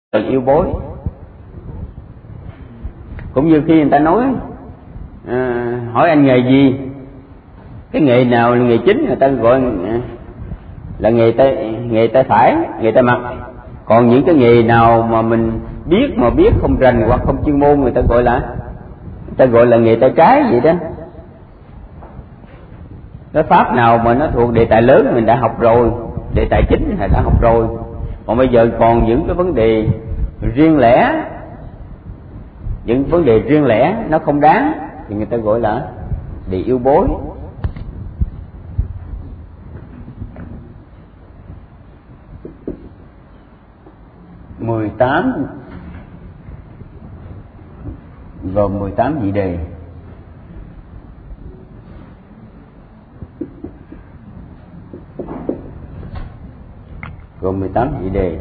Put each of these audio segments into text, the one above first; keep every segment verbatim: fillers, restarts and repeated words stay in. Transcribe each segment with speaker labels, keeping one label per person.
Speaker 1: là yêu bối. Cũng như khi người ta nói à, hỏi anh nghề gì, cái nghề nào là nghề chính, người ta gọi là nghề tay nghề tay phải, nghề tay mặt. Còn những cái nghề nào mà mình biết mà biết không rành hoặc không chuyên môn, người ta gọi là người ta gọi là nghề tay trái vậy đó. Cái pháp nào mà nó thuộc đề tài lớn mình đã học rồi, đề tài chính là đã học rồi. Còn bây giờ còn những cái vấn đề riêng lẻ, những vấn đề riêng lẻ nó không đáng thì người ta gọi là đề yêu bối. Mười tám gồm mười tám vị đề. Gồm mười tám vị đề.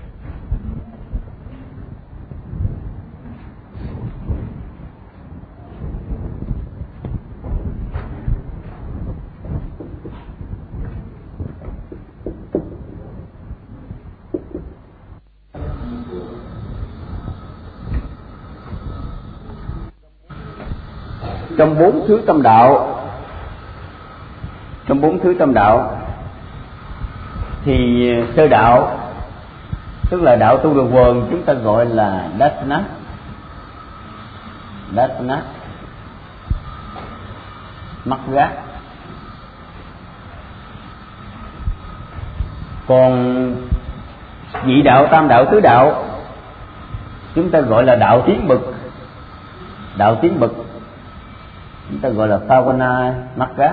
Speaker 1: Trong bốn thứ tâm đạo, trong bốn thứ tâm đạo thì sơ đạo, tức là đạo tu đường quần, chúng ta gọi là Dasana. Dasana, mắt gác. Còn nhị đạo, tam đạo, tứ đạo chúng ta gọi là đạo tiến bậc. Đạo tiến bậc chúng ta gọi là Phavana Magga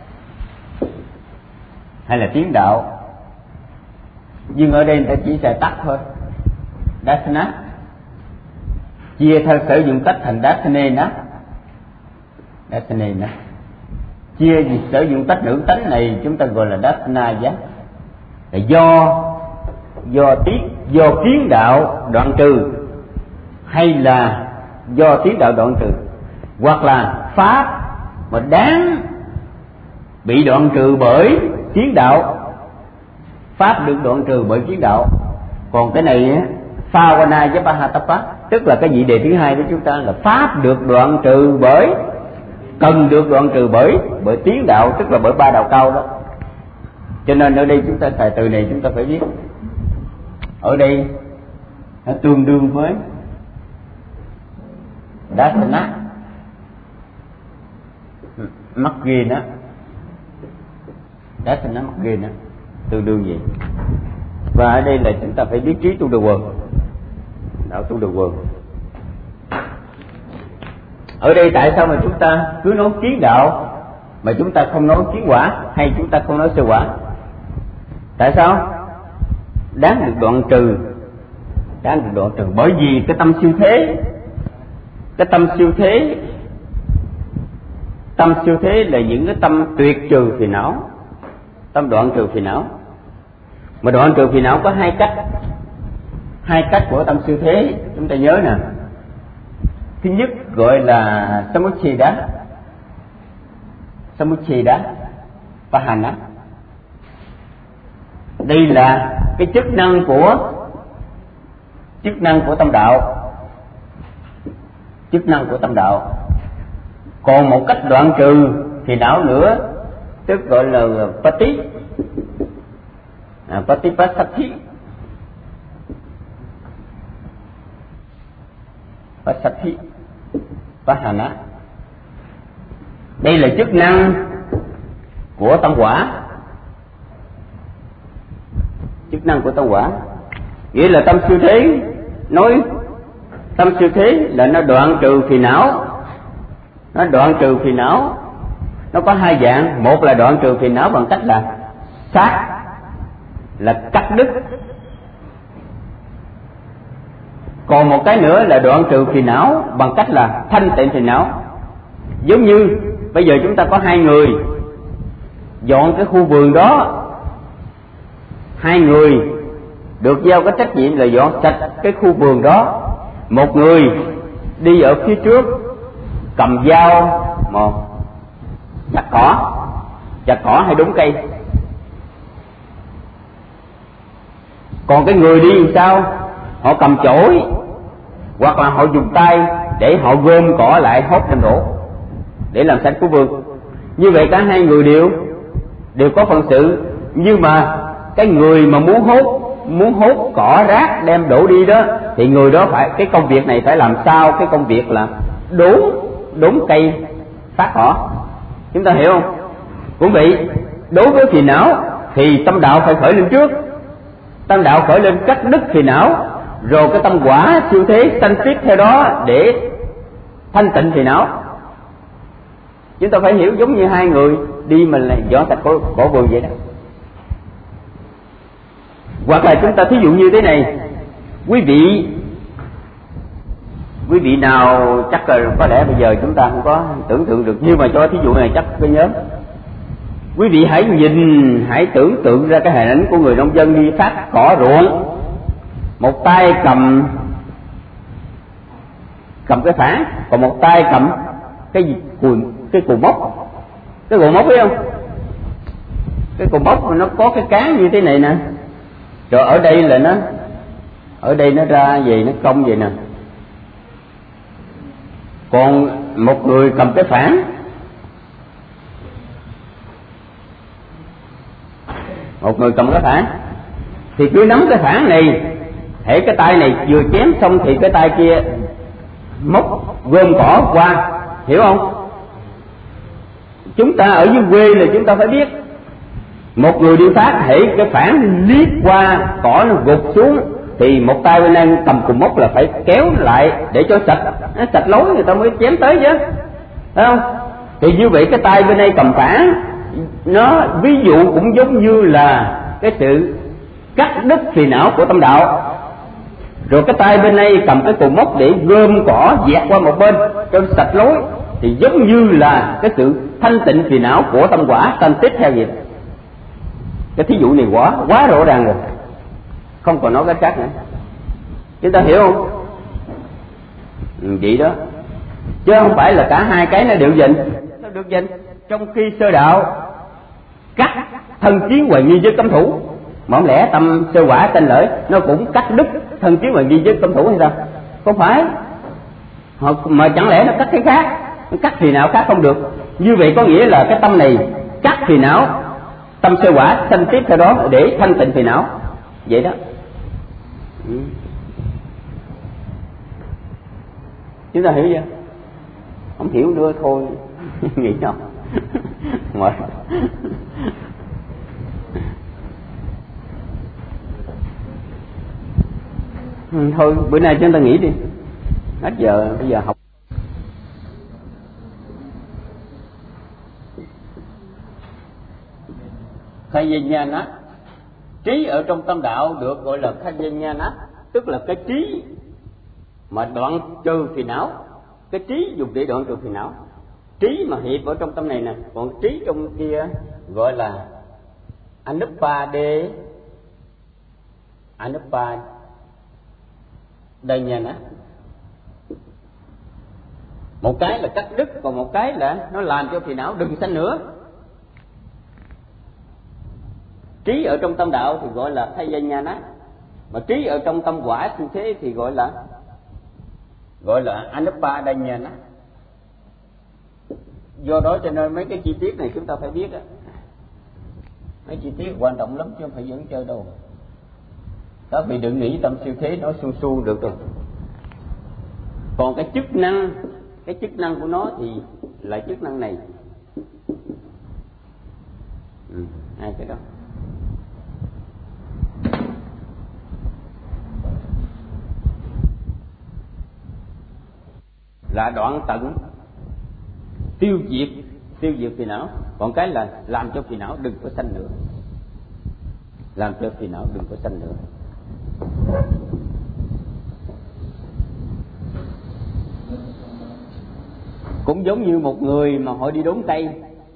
Speaker 1: hay là tiến đạo. Nhưng ở đây người ta chỉ xài tắt thôi, Dasana, chia theo sử dụng tách thành Dasanena. Dasanena chia vì sử dụng tách nữ tánh này chúng ta gọi là Dasanaya. Là do do tiến do kiến đạo đoạn trừ, hay là do tiến đạo đoạn trừ, hoặc là pháp mà đáng bị đoạn trừ bởi kiến đạo, pháp được đoạn trừ bởi kiến đạo. Còn cái này Phavana với Pahatapa, tức là cái vị đề thứ hai của chúng ta là pháp được đoạn trừ bởi, cần được đoạn trừ bởi bởi tiến đạo, tức là bởi ba đạo cao đó. Cho nên ở đây chúng ta xài từ này chúng ta phải biết, ở đây nó tương đương với Dasana Magga, Dasana Magga tương đương gì. Và ở đây là chúng ta phải biết trí tu đồ quần, đạo tu đồ quần. Ở đây tại sao mà chúng ta cứ nói kiến đạo mà chúng ta không nói kiến quả, hay chúng ta không nói sơ quả? Tại sao? Đáng được đoạn trừ, đáng được đoạn trừ bởi vì cái tâm siêu thế, cái tâm siêu thế, tâm siêu thế là những cái tâm tuyệt trừ phiền não, tâm đoạn trừ phiền não. Mà đoạn trừ phiền não có hai cách, hai cách của tâm siêu thế chúng ta nhớ nè. Thứ nhất gọi là Samucceda, Samucceda Pahana. Đây là cái chức năng của chức năng của tâm đạo, chức năng của tâm đạo. Còn một cách đoạn trừ phiền não nữa, tức gọi là Pati, à, Patipasati, Pasati, Pahana. Đây là chức năng của tâm quả, chức năng của tâm quả. Nghĩa là tâm siêu thế, nói tâm siêu thế là nó đoạn trừ phiền não, nó đoạn trừ phiền não. Nó có hai dạng, một là đoạn trừ phiền não bằng cách là sát, là cắt đứt. Còn một cái nữa là đoạn trừ phiền não bằng cách là thanh tịnh phiền não. Giống như bây giờ chúng ta có hai người dọn cái khu vườn đó, hai người được giao cái trách nhiệm là dọn sạch cái khu vườn đó. Một người đi ở phía trước cầm dao mà chặt cỏ, chặt cỏ hay đốn cây. Còn cái người đi làm sao? họ cầm chổi, hoặc là họ dùng tay để họ gom cỏ lại hốt lên đổ để làm sạch khu vườn. Như vậy cả hai người đều đều có phận sự, nhưng mà cái người mà muốn hốt muốn hốt cỏ rác đem đổ đi đó, thì người đó phải, cái công việc này phải làm sao cái công việc là đốn đốn cây phát cỏ. Chúng ta hiểu không? Cũng vậy, đối với phiền não thì tâm đạo phải khởi lên trước. Tâm đạo khởi lên cắt đứt phiền não, rồi cái tâm quả siêu thế sanh tiếp theo đó để thanh tịnh phiền não. Chúng ta phải hiểu giống như hai người đi mà là dọn sạch cỏ, cỏ vườn vậy đó. Hoặc là chúng ta thí dụ như thế này, quý vị quý vị nào chắc là có lẽ bây giờ chúng ta không có tưởng tượng được, nhưng mà cho thí dụ này chắc có nhớ. Quý vị hãy nhìn, hãy tưởng tượng ra cái hình ảnh của người nông dân đi phát cỏ ruộng, một tay cầm cầm cái phản, còn một tay cầm cái gì cùi, cái cùi mốc, cái cùi mốc biết không? Cái cùi mốc nó có cái cán như thế này nè, rồi ở đây là nó ở đây nó ra về nó cong vậy nè. Còn một người cầm cái phản, một người cầm cái phản thì cứ nắm cái phản này, hễ cái tay này vừa chém xong thì cái tay kia móc gom cỏ qua, hiểu không? Chúng ta ở dưới quê là chúng ta phải biết, một người đi phát hễ cái phản liếc qua cỏ nó gục xuống thì một tay bên đây cầm cùng móc là phải kéo lại để cho sạch, nó sạch lối người ta mới chém tới chứ, thấy không? Thì như vậy cái tay bên đây cầm phản, nó ví dụ cũng giống như là cái sự cắt đứt phiền não của tâm đạo. Rồi cái tay bên đây cầm cái cùi móc để gom cỏ dẹt qua một bên cho sạch lối, thì giống như là cái sự thanh tịnh phiền não của tâm quả sanh tiếp theo vậy. Cái thí dụ này quá quá rõ ràng rồi, không còn nói cái khác nữa. Chúng ta hiểu không? Ừ, vậy đó, chứ không phải là cả hai cái nó đều dịnh. Sao được dịnh? Trong khi sơ đạo cắt thân chiến hoài nghi với cấm thủ, mà không lẽ tâm sơ quả tên lợi nó cũng cắt đứt thân chiến hoài nghi với cấm thủ hay sao? Không phải. Họ, mà chẳng lẽ nó cắt cái khác, nó cắt thì nào khác không được. Như vậy có nghĩa là cái tâm này cắt thì não, tâm sơ quả sanh tiếp theo đó để thanh tịnh phiền não, vậy đó. Ừ. Chúng ta hiểu chưa? Không hiểu nữa thôi nghĩ nhau mệt. Ừ, thôi bữa nay chúng ta nghỉ đi, hết giờ bây giờ học. Khayanyana, trí ở trong tâm đạo được gọi là Khayanyana, tức là cái trí mà đoạn trừ phiền não, cái trí dùng để đoạn trừ phiền não. Trí mà hiệp ở trong tâm này nè, còn trí trong kia gọi là Anuppade, Anuppādayana. Một cái là cắt đứt, còn một cái là nó làm cho phiền não đừng sanh nữa. Trí ở trong tâm đạo thì gọi là Khayanyana, mà trí ở trong tâm quả siêu thế thì gọi là gọi là Anuppādayana. Do đó cho nên mấy cái chi tiết này chúng ta phải biết á, mấy chi tiết quan trọng lắm chứ không phải dẫn chơi đâu. Các vị đừng nghĩ tâm siêu thế nó su su được rồi. Còn cái chức năng, cái chức năng của nó thì là chức năng này. Ừ, hai cái đó. Là đoạn tận, tiêu diệt tiêu diệt phiền não, còn cái là làm cho phiền não đừng có sanh nữa, làm cho phiền não đừng có sanh nữa. Cũng giống như một người mà họ đi đốn cây,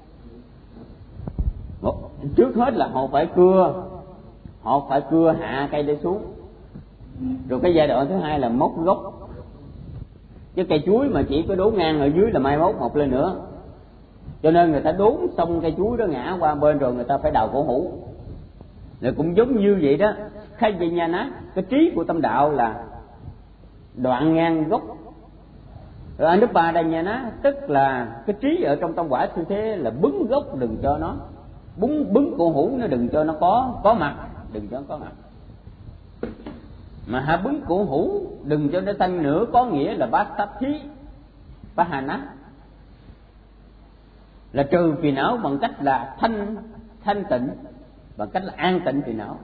Speaker 1: một, trước hết là họ phải cưa, họ phải cưa hạ cây để xuống, rồi cái giai đoạn thứ hai là móc gốc. Chứ cây chuối mà chỉ có đốn ngang ở dưới là mai mốt mọc lên nữa, cho nên người ta đốn xong cây chuối đó ngã qua bên rồi người ta phải đào cổ hủ. Rồi cũng giống như vậy đó, khai về nhà ná, cái trí của tâm đạo là đoạn ngang gốc. Rồi Anupadanyana tức là cái trí ở trong tâm quả siêu thế là bứng gốc, đừng cho nó bứng bứng cổ hủ, nó đừng cho nó có có mặt, đừng cho nó có mặt. Mà hạ bứng cổ hủ đừng cho nó sanh nữa, có nghĩa là bát tát thí Pahana, là trừ phiền não bằng cách là thanh thanh tịnh, bằng cách là an tịnh phiền não.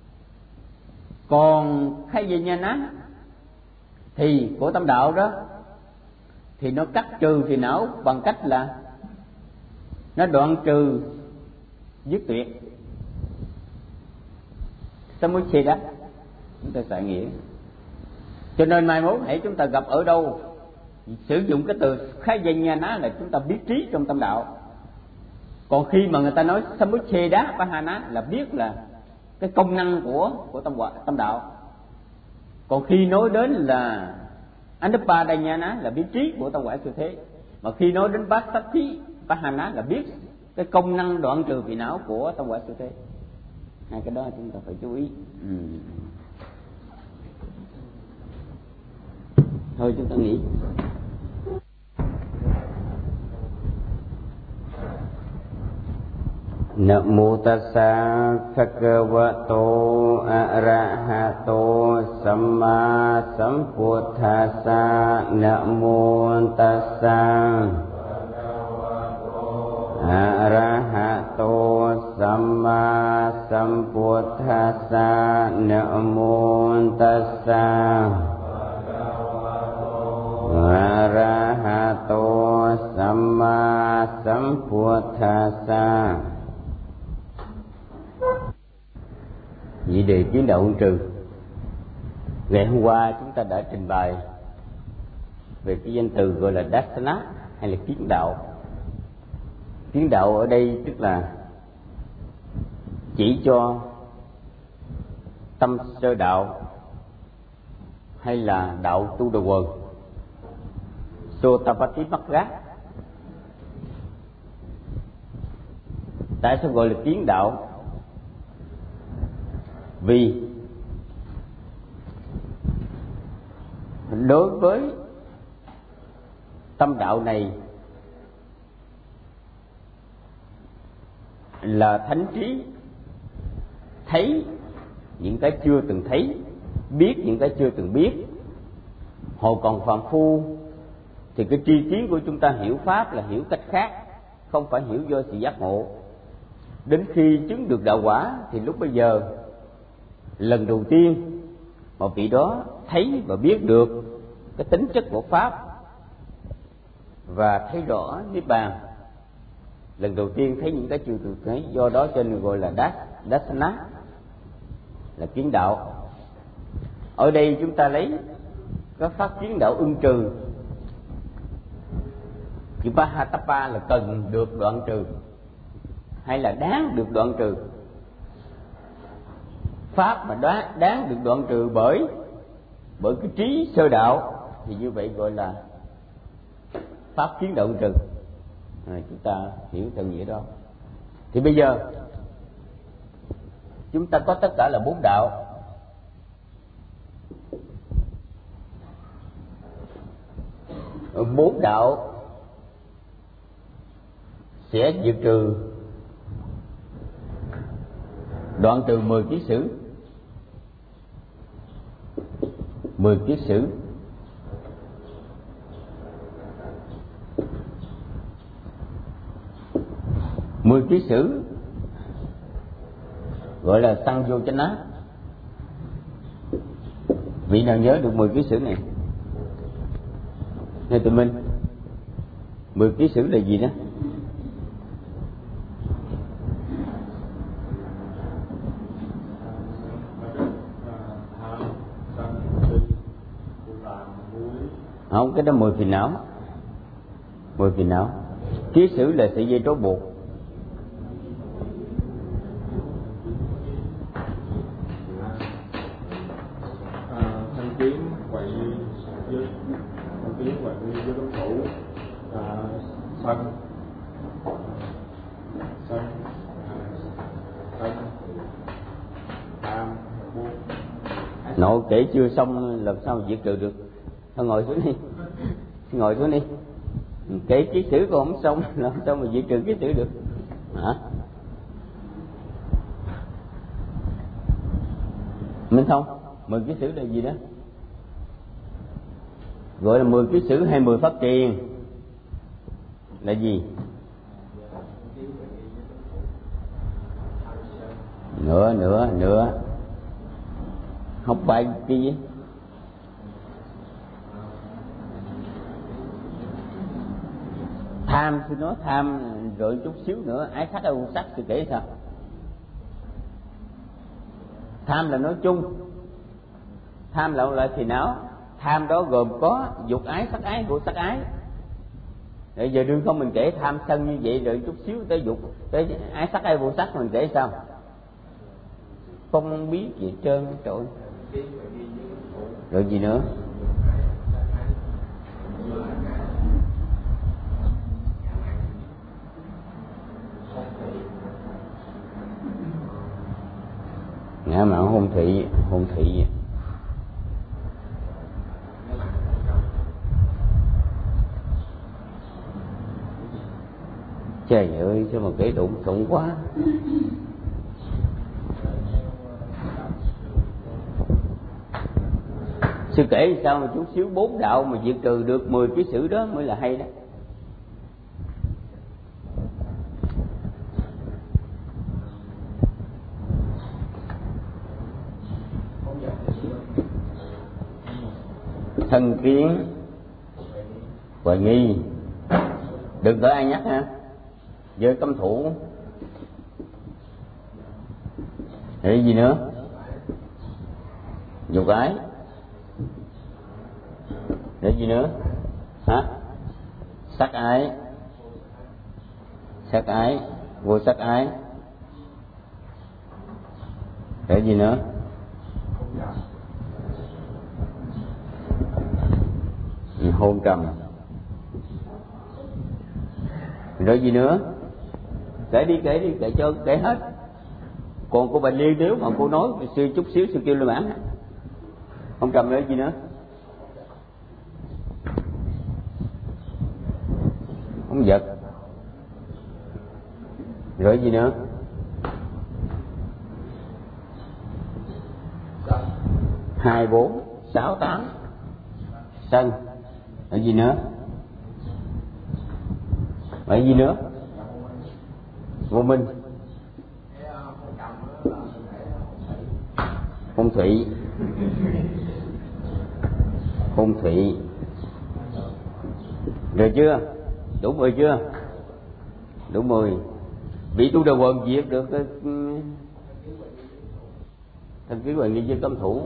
Speaker 1: Còn khai về nhà ná thì của tâm đạo đó thì nó cắt trừ phiền não bằng cách là nó đoạn trừ dứt tuyệt. Samucheda chúng ta xài nghĩa. Cho nên mai mốt hãy chúng ta gặp ở đâu sử dụng cái từ khai về nhà ná là chúng ta biết trí trong tâm đạo. Còn khi mà người ta nói Samucheda Pahana là biết là cái công năng của của tâm quả tâm đạo. Còn khi nói đến là Anupadanyana là biết trí của tâm quả siêu thế. Mà khi nói đến bát tát thí Pahana là biết cái công năng đoạn trừ phiền não của tâm quả siêu thế. Hai cái đó chúng ta phải chú ý. Ừ. Thôi chúng ta nghĩ. Namo tassa bhagavato arahato samma sambuddhassa. Namo tassa arahato samma sambuddhassa. Namo tassa arahato samma sambuddhassa. Vị đề kiến đạo ôn trừ. Ngày hôm qua chúng ta đã trình bày về cái danh từ gọi là Dasana hay là kiến đạo. Kiến đạo ở đây tức là chỉ cho tâm sơ đạo hay là đạo tu đồ quần, Sotapatti Magga. Tại sao gọi là kiến đạo? Vì đối với tâm đạo này là thánh trí thấy những cái chưa từng thấy, biết những cái chưa từng biết. Hồi còn phàm phu thì cái tri kiến của chúng ta hiểu pháp là hiểu cách khác, không phải hiểu do sự giác ngộ. Đến khi chứng được đạo quả thì lúc bây giờ lần đầu tiên mà vị đó thấy và biết được cái tính chất của pháp và thấy rõ niết bàn. Lần đầu tiên thấy những cái chưa từng thấy, do đó cho nên gọi là das, dasana, là kiến đạo. Ở đây chúng ta lấy cái pháp kiến đạo ưng trừ. Chữ Pahatapa là cần được đoạn trừ hay là đáng được đoạn trừ. Pháp mà đáng, đáng được đoạn trừ bởi bởi cái trí sơ đạo thì như vậy gọi là pháp kiến đạo trừ. À, chúng ta hiểu theo nghĩa đó. Thì bây giờ chúng ta có tất cả là bốn đạo. Bốn đạo sẽ diệt trừ, đoạn trừ mười kiết sử. Mười kiết sử mười kiết sử gọi là tăng vô chánh á. Vị nào nhớ được mười kiết sử này? Nghe tụi mình, mười kiết sử là gì đó? Không, cái đó mười phiền não. Mười phiền não. Kiết sử là sợi dây trói buộc.
Speaker 2: Thanh kiếm quậy với thanh kiếm quậy với đối thủ, sân sân sân tam bốn
Speaker 1: kể chưa xong làm sao diệt trừ được. Thôi ngồi xuống đi, ngồi xuống đi. Kể kiết sử còn không xong làm sao mà diệt trừ kiết sử được hả? Minh Thông, mười kiết sử là gì đó? Gọi là mười kiết sử hay mười pháp tiền là gì? Nữa nữa nữa học bài cái gì? Tham, tôi nói tham rồi chút xíu nữa ái sắc hay vô sắc thì kể sao? Tham là nói chung, tham là loại phiền não. Tham đó gồm có dục ái, sắc ái, vô sắc ái. Bây giờ đương không mình kể tham sân như vậy rồi chút xíu tới dục, tới ái sắc hay vô sắc mình kể sao? Không biết gì trơn trội. Rồi gì nữa? Ngã mạn hôn thị, hôn thị. Trời ơi, sao mà kể đụng trụng quá. Sư kể sao mà chút xíu bốn đạo mà diệt trừ được mười cái sử đó mới là hay đó. Thân kiến, hoài nghi, đừng có ai nhắc ha. Giới cấm thủ. Để gì nữa? Dục ái. Để gì nữa? Hả? Sắc ái. Sắc ái, vô sắc ái. Để gì nữa? Hôn trầm. Rồi gì nữa? Kể đi, kể đi, kể cho kể hết. Còn cô Bà Liên nếu mà cô nói sư chút xíu sư kêu lên bản. Hôn trầm nữa gì nữa? Hôn vật. Rồi gì nữa? Hai bốn sáu tám. Sân. Rồi gì nữa? Rồi gì nữa? Vô minh. Hôn thủy. Hôn thủy. Rồi chưa? Đủ mười chưa? Đủ mười. Bị tu đầu quần diệt được thân kiến hoài nghi với cấm thủ.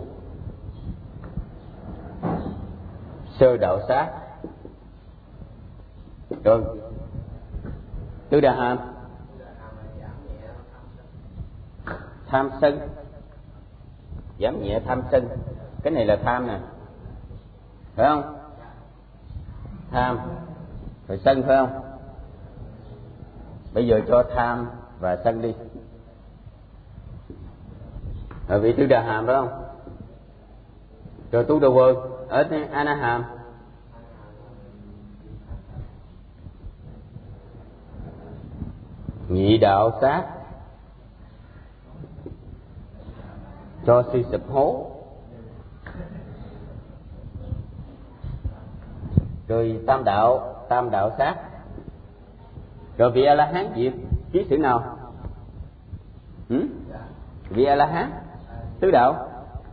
Speaker 1: Sơ đạo sát. Rồi tứ đà hàm. Tham sân. Giảm nhẹ tham sân. Cái này là tham nè, phải không? Tham rồi sân phải không? Bây giờ cho tham và sân đi. Rồi vị tứ đà hàm phải không? Rồi tu đầu vườn ở ana hàm. Nhị đạo sát. Cho suy sụp hố. Rồi tam đạo, tam đạo sát. Rồi vị A La Hán diệt chí sử nào? Ừ? Vị A La Hán tứ đạo.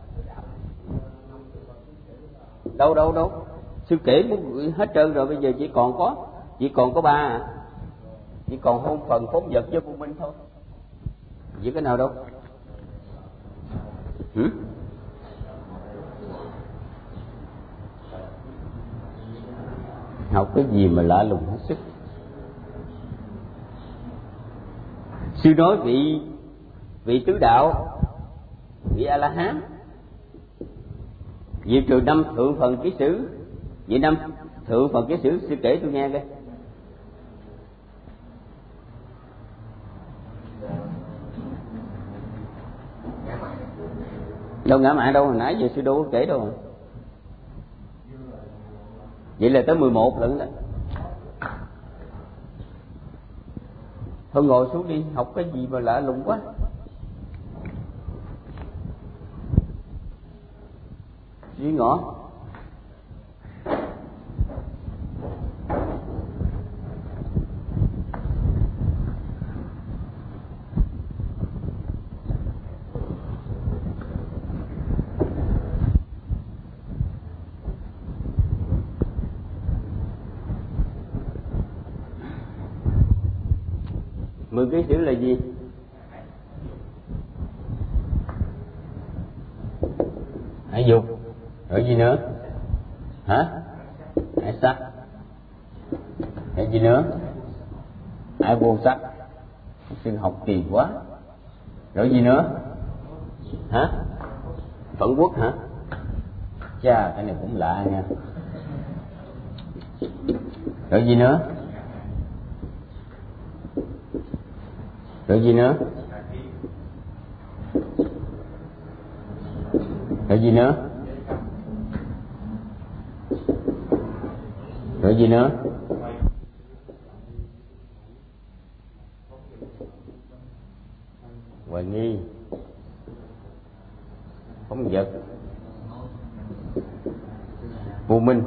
Speaker 1: Đâu đâu đâu. Sư kể muốn hết trơn rồi, bây giờ chỉ còn có chỉ còn có ba à. Chỉ còn hôn phần, phóng vật với vô minh thôi. Chỉ cái nào đâu. Ừ? Học cái gì mà lạ lùng hết sức. Sư nói vị vị tứ đạo, vị A La Hán diệt trừ năm thượng phần ký sử. Vậy năm thượng phần ký sử sư kể tôi nghe coi. Đâu ngã mạn đâu, hồi nãy giờ sư đâu có kể đâu. Vậy là tới mười một lận đó. Thôi ngồi xuống đi, học cái gì mà lạ lùng quá. Suy ngỏ. Mười cái chữ là gì? Hải dục. Rồi gì nữa? Hả? Hải sắc. Rồi gì nữa? Hải vô sắc. Xin học kỳ quá. Rồi gì nữa? Hả? Phẫn quốc hả? Chà, cái này cũng lạ nha. Rồi gì nữa? Rồi gì nữa? Rồi gì nữa? Rồi gì nữa? Hoài nghi, phóng vật, vô minh.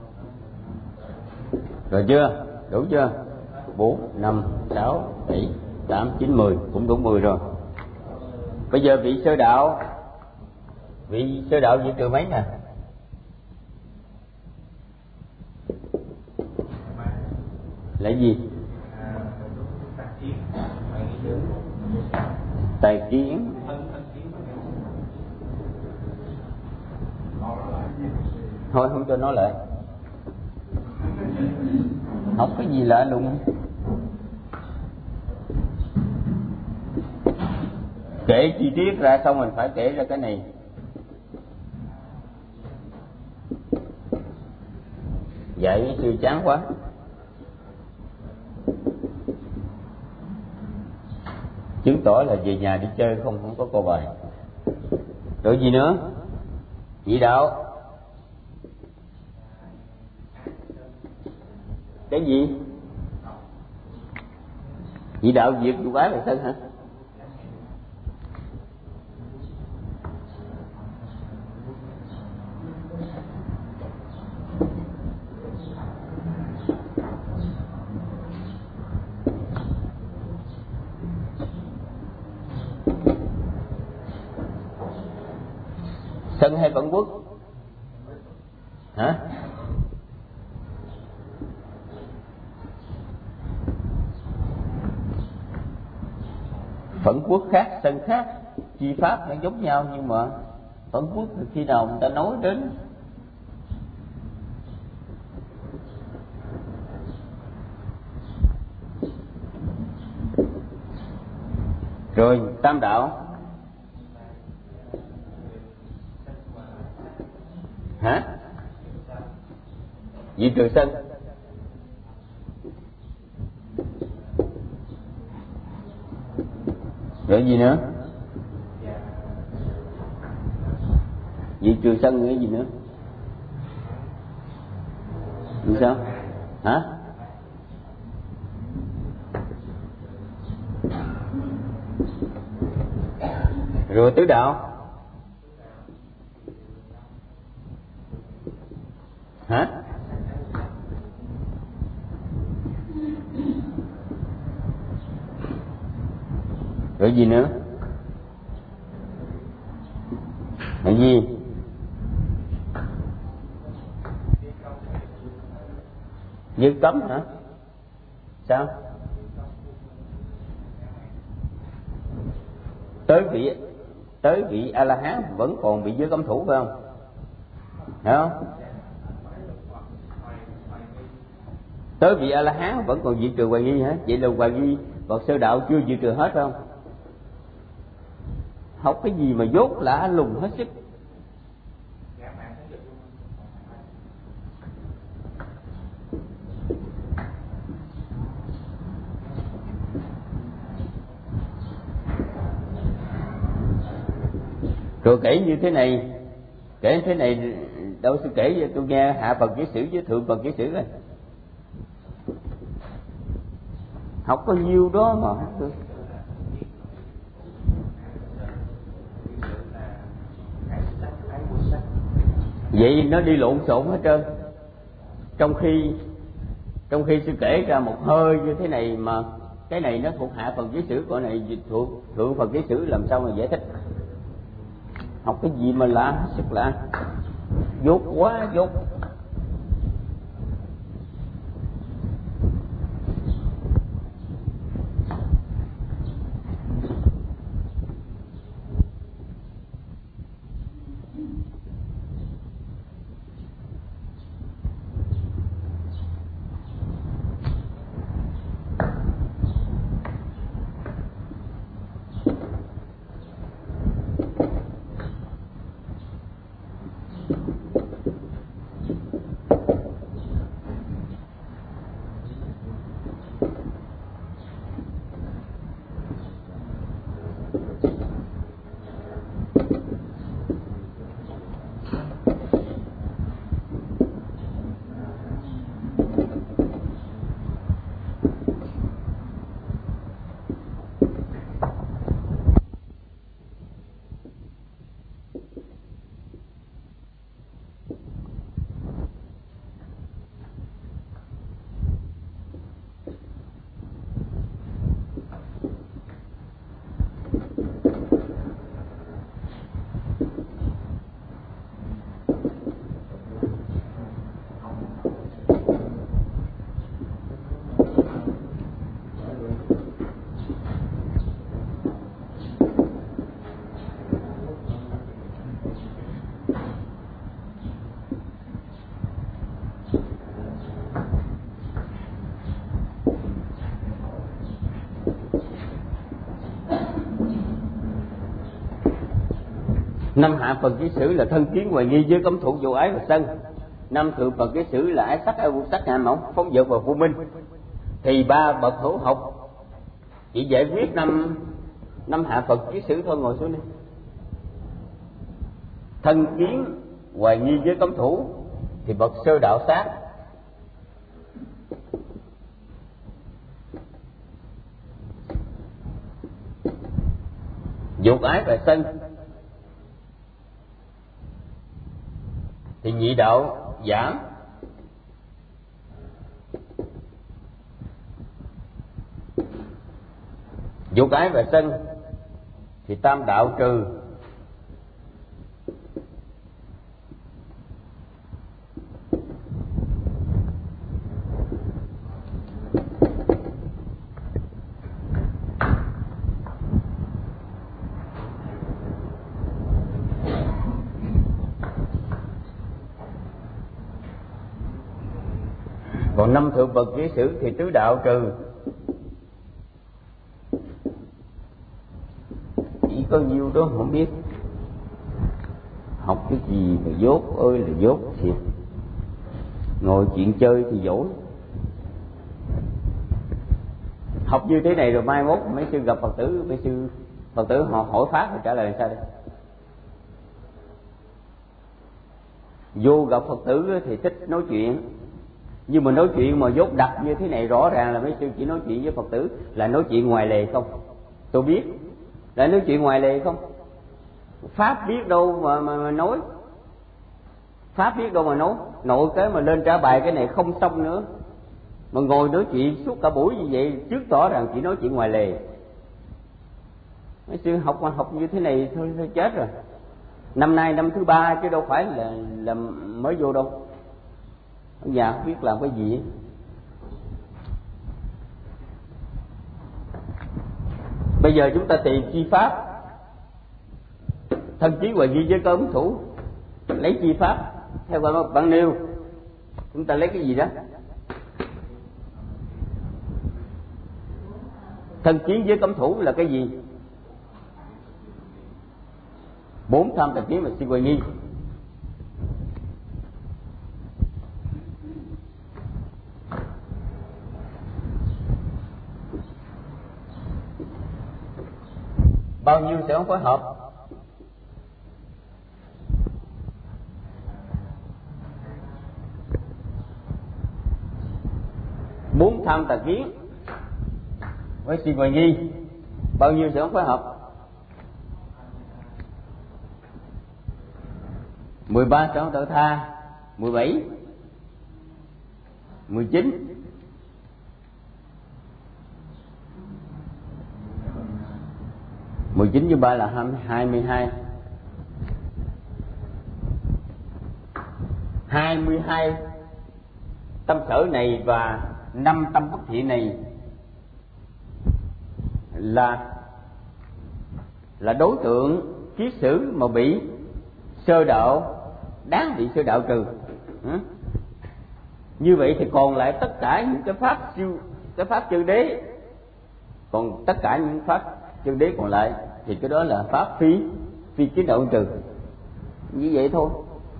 Speaker 1: Rồi chưa? Đủ chưa? Bốn, năm, sáu, bảy, tám, chín, mười. Cũng đủ mười rồi. Bây giờ vị sơ đạo. Vị sơ đạo vị trừ mấy nè? Là gì? Tài kiến. Thôi không cho nói lại. Học cái gì lạ lùng. Kể chi tiết ra xong mình phải kể ra cái này. Dạy sư chán quá. Chứng tỏ là về nhà đi chơi không không có cô bài. Rồi gì nữa? Vị đạo. Cái gì? Vị đạo diệt vụ ái là sân hả? Sân hay phẫn quốc? Hả? Phẫn quốc khác, sân khác, chi pháp nó giống nhau, nhưng mà phẫn quốc khi nào người ta nói đến rồi. Tam đạo. Hả? Vị trừ sân. Rồi gì nữa? Vị trừ sân nữa gì nữa? Vì sao? Hả? Rồi tứ đạo. Hả? Rồi gì nữa? Là gì? Như cấm hả? Sao? Tới vị tới vị A La Hán vẫn còn bị giới cấm thủ phải không? Hiểu không? Tới vị A La Hán vẫn còn diệt trừ hoài nghi hả? Vậy là hoài nghi bậc sơ đạo chưa diệt trừ hết phải không? Học cái gì mà dốt lạ lùng hết sức. Rồi kể như thế này, kể thế này đâu sư kể cho tôi nghe hạ Phật ký sử với thượng Phật ký sử rồi. Học có nhiêu đó mà học được. Vậy nó đi lộn xộn hết trơn. Trong khi trong khi sư kể ra một hơi như thế này mà cái này nó thuộc hạ Phật ký sử, còn này thuộc thượng Phật ký sử, làm sao mà giải thích? Học cái gì mà lạ, sức lạ, dốt quá dốt. Năm hạ Phật ký sử là thân kiến hoài nghi với cấm thủ vô ái và sân. Năm thượng Phật ký sử là ái sắc, ái vô sắc, hạ mỏng, phóng dật và vô minh. Thì ba bậc hữu học chỉ giải quyết năm năm hạ Phật ký sử thôi. Ngồi xuống đi. Thân kiến hoài nghi với cấm thủ thì bậc sơ đạo sát. Dục ái và sân thì nhị đạo giảm. Dục ái và sân thì tam đạo trừ. Còn năm thượng Phật ký sử thì tứ đạo trừ. Chỉ có nhiêu đó không biết. Học cái gì mà dốt ơi là dốt thiệt. Ngồi chuyện chơi thì dỗi. Học như thế này rồi mai mốt mấy sư gặp Phật tử, mấy sư Phật tử họ hỏi pháp thì trả lời sao đây? Vô gặp Phật tử thì thích nói chuyện, nhưng mà nói chuyện mà dốt đặc như thế này rõ ràng là mấy sư chỉ nói chuyện với Phật tử là nói chuyện ngoài lề không. Tôi biết là nói chuyện ngoài lề không. Pháp biết đâu mà, mà, mà nói. Pháp biết đâu mà nói. Nội cái mà lên trả bài cái này không xong nữa. Mà ngồi nói chuyện suốt cả buổi như vậy, trước tỏ rằng chỉ nói chuyện ngoài lề. Mấy sư học mà học như thế này thôi, thôi chết rồi. Năm nay năm thứ ba chứ đâu phải là, là mới vô đâu. Ở nhà không biết làm cái gì. Bây giờ chúng ta tìm chi pháp. Thân chí hoài nghi với cấm thủ, lấy chi pháp. Theo bạn, bạn nêu, chúng ta lấy cái gì đó? Thân kiến với cấm thủ là cái gì? Bốn tham tà kiến và si hoài nghi. Bao nhiêu sẽ không phối hợp? bốn tham tà kiến với si hoài nghi, bao nhiêu sự phối hợp? mười ba sở tự tha, mười bảy, mười chín, mười chín với ba là hai mươi hai, hai mươi hai tâm sở này và năm tâm bất thiện này là là đối tượng kiết sử mà bị sơ đạo, đáng bị sơ đạo trừ. Ừ. Như vậy thì còn lại tất cả những cái pháp siêu cái pháp chân đế, còn tất cả những pháp chân đế còn lại thì cái đó là pháp phi phi kiến đạo trừ. Như vậy thôi.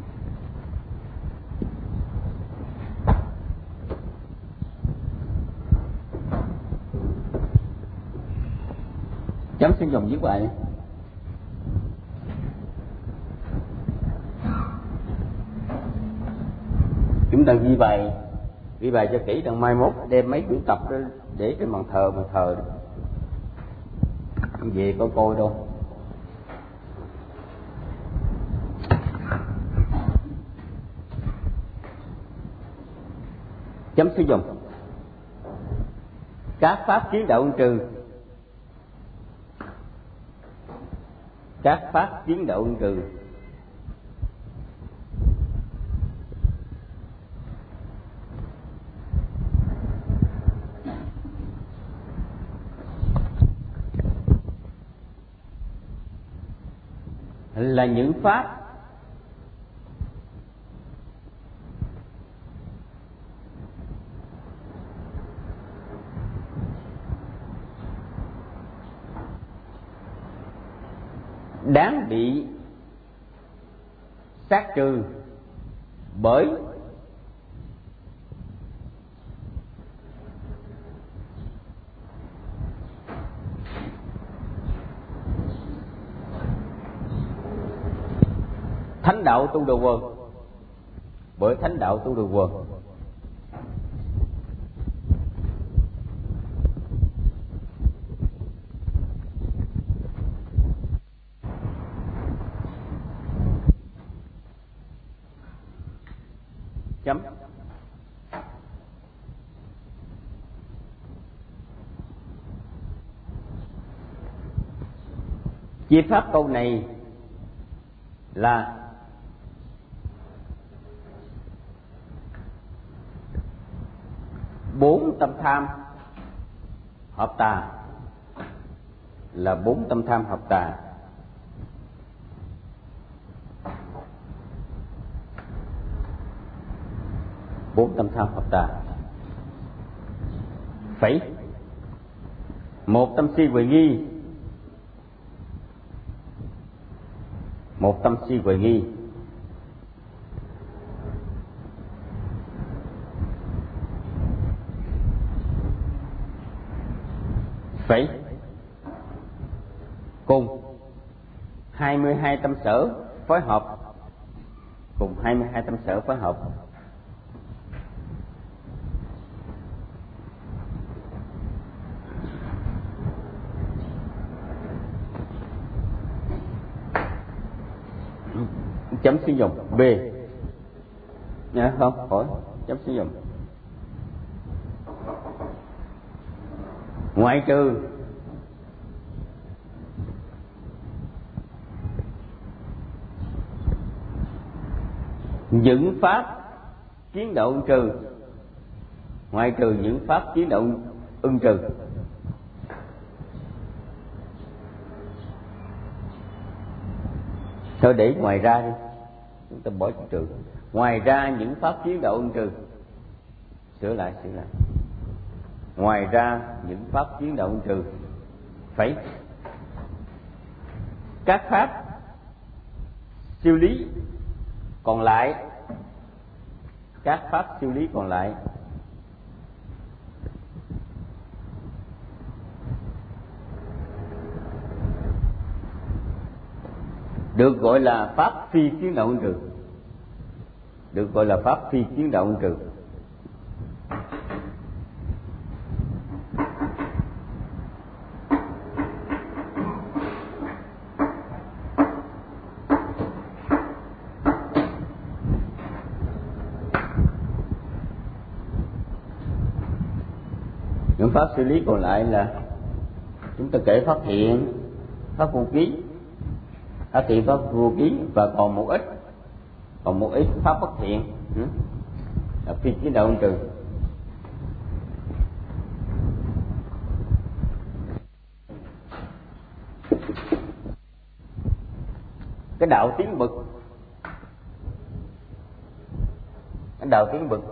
Speaker 1: Chấm xuyên dòng viết bài. Chúng ta ghi bài ghi bài cho kỹ, đằng mai mốt đem mấy quyển tập đó để trên bàn thờ bàn thờ đó. Về có coi đâu. Chấm sử dụng các pháp kiến đạo trừ, các pháp kiến đạo trừ là những pháp đáng bị sát trừ bởi thánh đạo tu đồ quần, bởi thánh đạo tu đồ quần. Chấm. Chia pháp câu này là bốn tâm tham hợp tà, là bốn tâm tham hợp tà. Bốn tâm tham hợp tà. Phẩy. Một tâm si huệ nghi, một tâm si huệ nghi. Phẩy. Cùng hai mươi hai tâm sở phối hợp, cùng hai mươi hai tâm sở phối hợp. Chấm sử dụng B. Dạ không, hỏi chấm sử dụng. Ngoại trừ những pháp kiến đạo ưng trừ, ngoại trừ những pháp kiến đạo ưng trừ. Thôi để ngoài ra đi, chúng ta bỏ chữ trừ. Ngoài ra những pháp kiến đạo ưng trừ. Sửa lại, sửa lại. Ngoài ra những pháp kiến đạo ưng trừ. Phải các pháp siêu lý còn lại, các pháp siêu lý còn lại được gọi là pháp phi kiến đạo ưng trừ, được gọi là pháp phi kiến đạo ưng trừ. Phương pháp xử lý còn lại là chúng ta kể phát hiện, pháp vô ký, phát hiện pháp vô ký, và còn một ít, còn một ít pháp bất thiện, là phi kiến đạo trừ. Cái đạo tiến bực, cái đạo tiến bực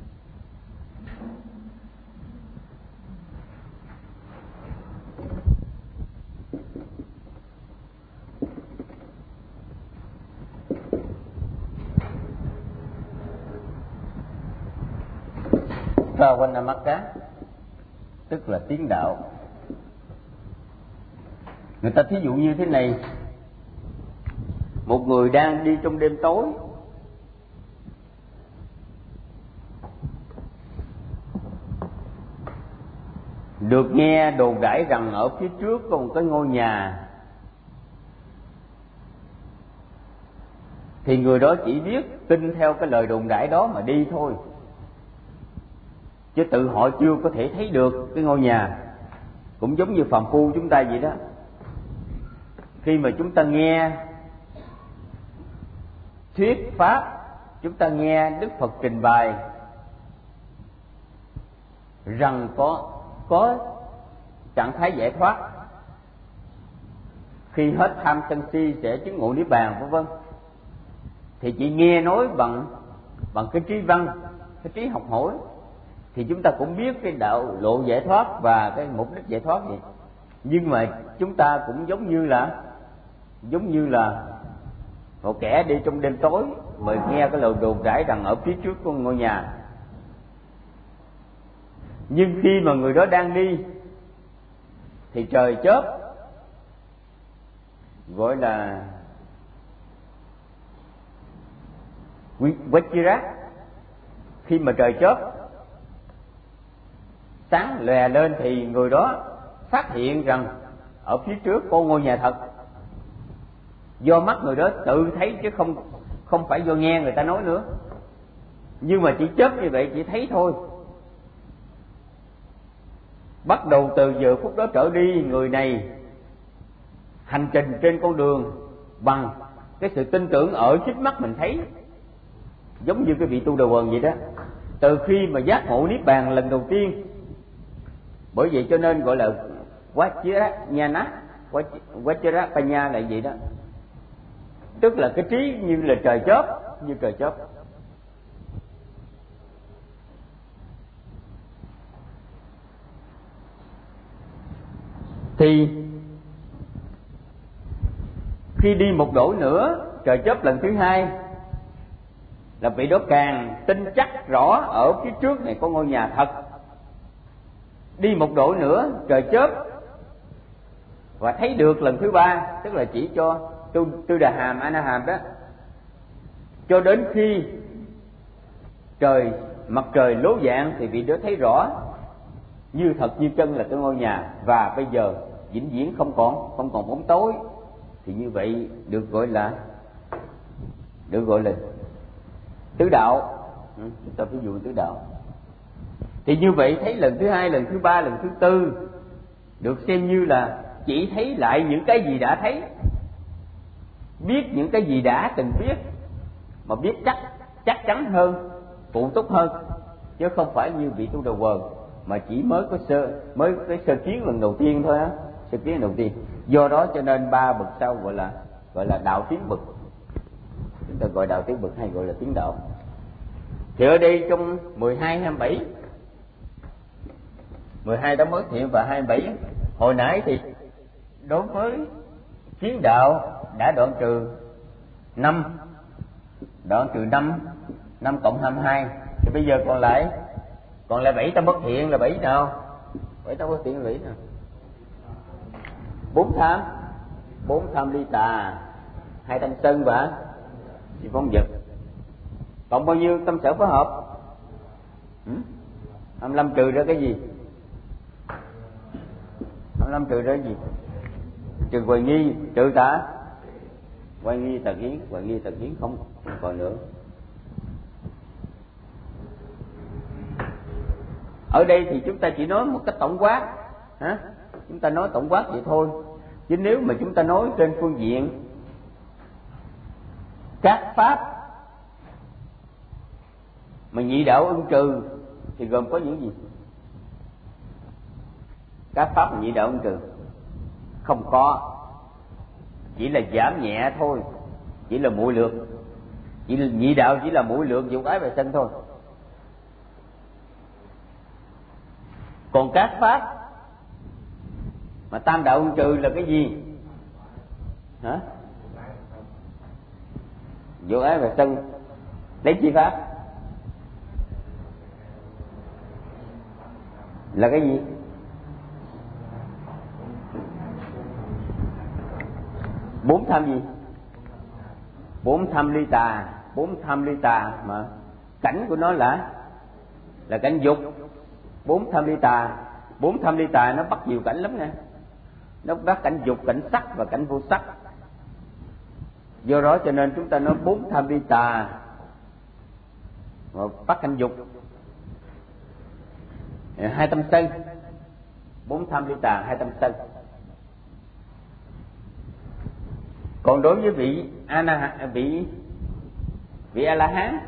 Speaker 1: và quanh là mắt cá, tức là tiến đạo. Người ta thí dụ như thế này: một người đang đi trong đêm tối, được nghe đồn đãi rằng ở phía trước có một cái ngôi nhà, thì người đó chỉ biết tin theo cái lời đồn đãi đó mà đi thôi, chứ tự họ chưa có thể thấy được cái ngôi nhà. Cũng giống như phàm phu chúng ta vậy đó. Khi mà chúng ta nghe thuyết pháp, chúng ta nghe Đức Phật trình bày rằng có có trạng thái giải thoát, khi hết tham sân si sẽ chứng ngộ niết bàn, vân vân, thì chỉ nghe nói bằng bằng cái trí văn, cái trí học hỏi, thì chúng ta cũng biết cái đạo lộ giải thoát và cái mục đích giải thoát gì. Nhưng mà chúng ta cũng giống như là giống như là một kẻ đi trong đêm tối mà nghe cái lời đồn rãi rằng ở phía trước có ngôi nhà. Nhưng khi mà người đó đang đi thì trời chớp, gọi là Vajra, khi mà trời chớp sáng lòe lên thì người đó phát hiện rằng ở phía trước có ngôi nhà thật. Do mắt người đó tự thấy chứ không không phải do nghe người ta nói nữa. Nhưng mà chỉ chớp như vậy, chỉ thấy thôi. Bắt đầu từ giờ phút đó trở đi, người này hành trình trên con đường bằng cái sự tin tưởng ở trước mắt mình thấy, giống như cái vị tu đầu quần vậy đó. Từ khi mà giác ngộ niết bàn lần đầu tiên, bởi vậy cho nên gọi là Vajrayana, Vajrapanya là gì đó, tức là cái trí như là trời chớp, như trời chớp. Thì khi đi một đổi nữa, trời chớp lần thứ hai, là vị đó càng tin chắc rõ ở phía trước này có ngôi nhà thật. Đi một đổi nữa, trời chớp và thấy được lần thứ ba, tức là chỉ cho tư, tư đà hàm, ana hàm đó, cho đến khi trời mặt trời lố dạng thì vị đó thấy rõ như thật như chân là cái ngôi nhà, và bây giờ vĩnh viễn không còn không còn bóng tối. Thì như vậy được gọi là được gọi là tứ đạo. Chúng ta ví dụ tứ đạo. Thì như vậy thấy lần thứ hai, lần thứ ba, lần thứ tư, được xem như là chỉ thấy lại những cái gì đã thấy, biết những cái gì đã từng biết, mà biết chắc chắc chắn hơn, phụ túc hơn, chứ không phải như vị tu đầu quần mà chỉ mới có sơ mới cái sơ kiến lần đầu tiên thôi á, sơ kiến đầu tiên. Do đó cho nên ba bậc sau gọi là gọi là đạo tiến bậc. Chúng ta gọi đạo tiến bậc hay gọi là tiến đạo. Thì ở đây trong mười hai, hai mươi bảy, mười hai đám mới thiện và hai mươi bảy, hồi nãy thì đối với kiến đạo đã đoạn trừ năm, đoạn trừ năm, năm cộng hai mươi hai, thì bây giờ còn lại còn lại bảy tâm bất thiện là bảy nào? Bảy tâm bất thiện là bảy nào? Bốn tham, bốn tham ly tà, hai tham sân và si phong vật. Còn bao nhiêu tâm sở phối hợp? Ừ? hai mươi lăm trừ ra cái gì? hai mươi lăm trừ ra cái gì? Trừ hoài nghi, trừ tà, hoài nghi tà kiến, hoài nghi tà kiến không, không còn nữa. Ở đây thì chúng ta chỉ nói một cách tổng quát, hả? Chúng ta nói tổng quát vậy thôi. Chứ nếu mà chúng ta nói trên phương diện các pháp mà nhị đạo ưng trừ thì gồm có những gì? Các pháp mà nhị đạo ưng trừ không có, chỉ là giảm nhẹ thôi, chỉ là muội lược, chỉ là nhị đạo, chỉ là muội lược dục ái và sân thôi. Còn các pháp mà tam đạo ưng trừ là cái gì? Hả? Dục ái và sân lấy chi pháp? Là cái gì? Bốn tham gì? Bốn tham ly tà. Bốn tham ly tà mà cảnh của nó là là cảnh dục. Bốn tham ly tà. Bốn tham ly tà nó bắt nhiều cảnh lắm nè. Nó bắt cảnh dục, cảnh sắc và cảnh vô sắc. Do đó cho nên chúng ta nói bốn tham ly tà và bắt cảnh dục. Hai tâm sân. Bốn tham ly tà, hai tâm sân. Còn đối với vị ana vị vị a la hán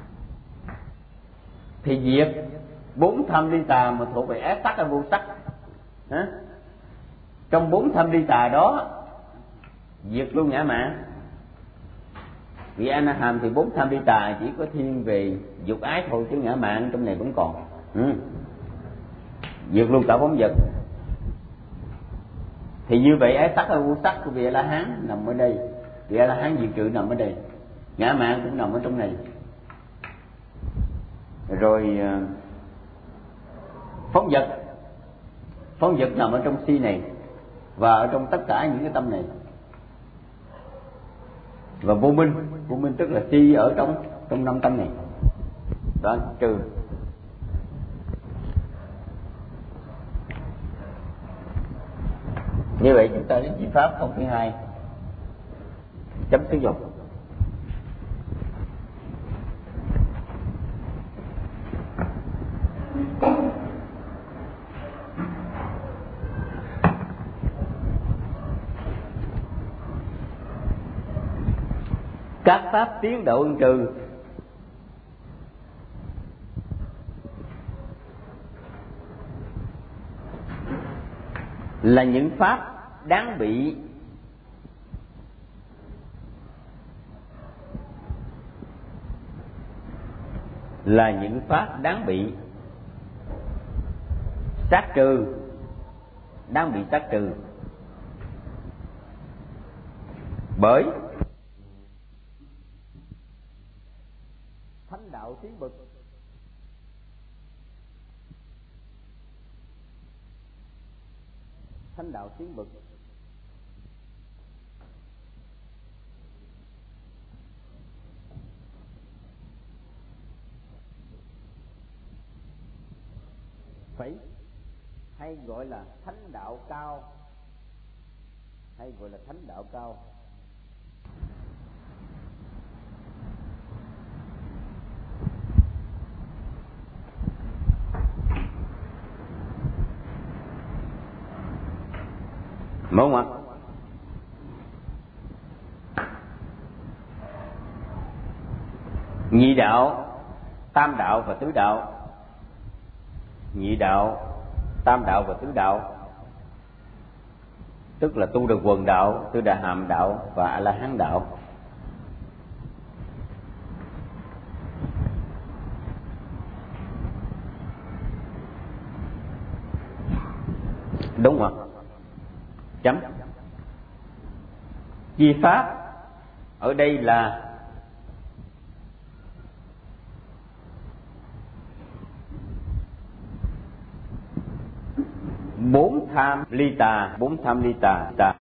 Speaker 1: thì diệt bốn tham ly tà mà thuộc về ác sắc hay vô sắc. Hả? Trong bốn tham ly tà đó diệt luôn ngã mạn. Vị a na hàm thì bốn tham ly tà chỉ có thiên về dục ái thôi, chứ ngã mạn trong này vẫn còn. Ừ. Diệt luôn cả phóng vật. Thì như vậy ái sắc hay vô sắc của vị a la hán nằm ở đây, vị a la hán diệt trừ nằm ở đây, ngã mạn cũng nằm ở trong này. Rồi phóng vật, phóng vật nằm ở trong si này và ở trong tất cả những cái tâm này. Và vô minh, vô minh tức là si ở trong trong năm tâm này. Đó, trừ. Như vậy chúng ta đến chi pháp không thứ hai chấm sử dụng. Các pháp tiến độ ưng trừ là những pháp đáng bị là những pháp đáng bị sát trừ, đáng bị sát trừ bởi thánh đạo tiến bực. Thánh đạo tiến bực phải hay gọi là thánh đạo cao, hay gọi là thánh đạo cao. Đúng không ạ? Nhị đạo, tam đạo và tứ đạo. Nhị đạo, tam đạo và tứ đạo tức là tu đà quần đạo, tư đà hàm đạo và a la hán đạo. Đúng không? Chấm. Chi pháp ở đây là bốn tham ly tà, bốn tham ly tà, tà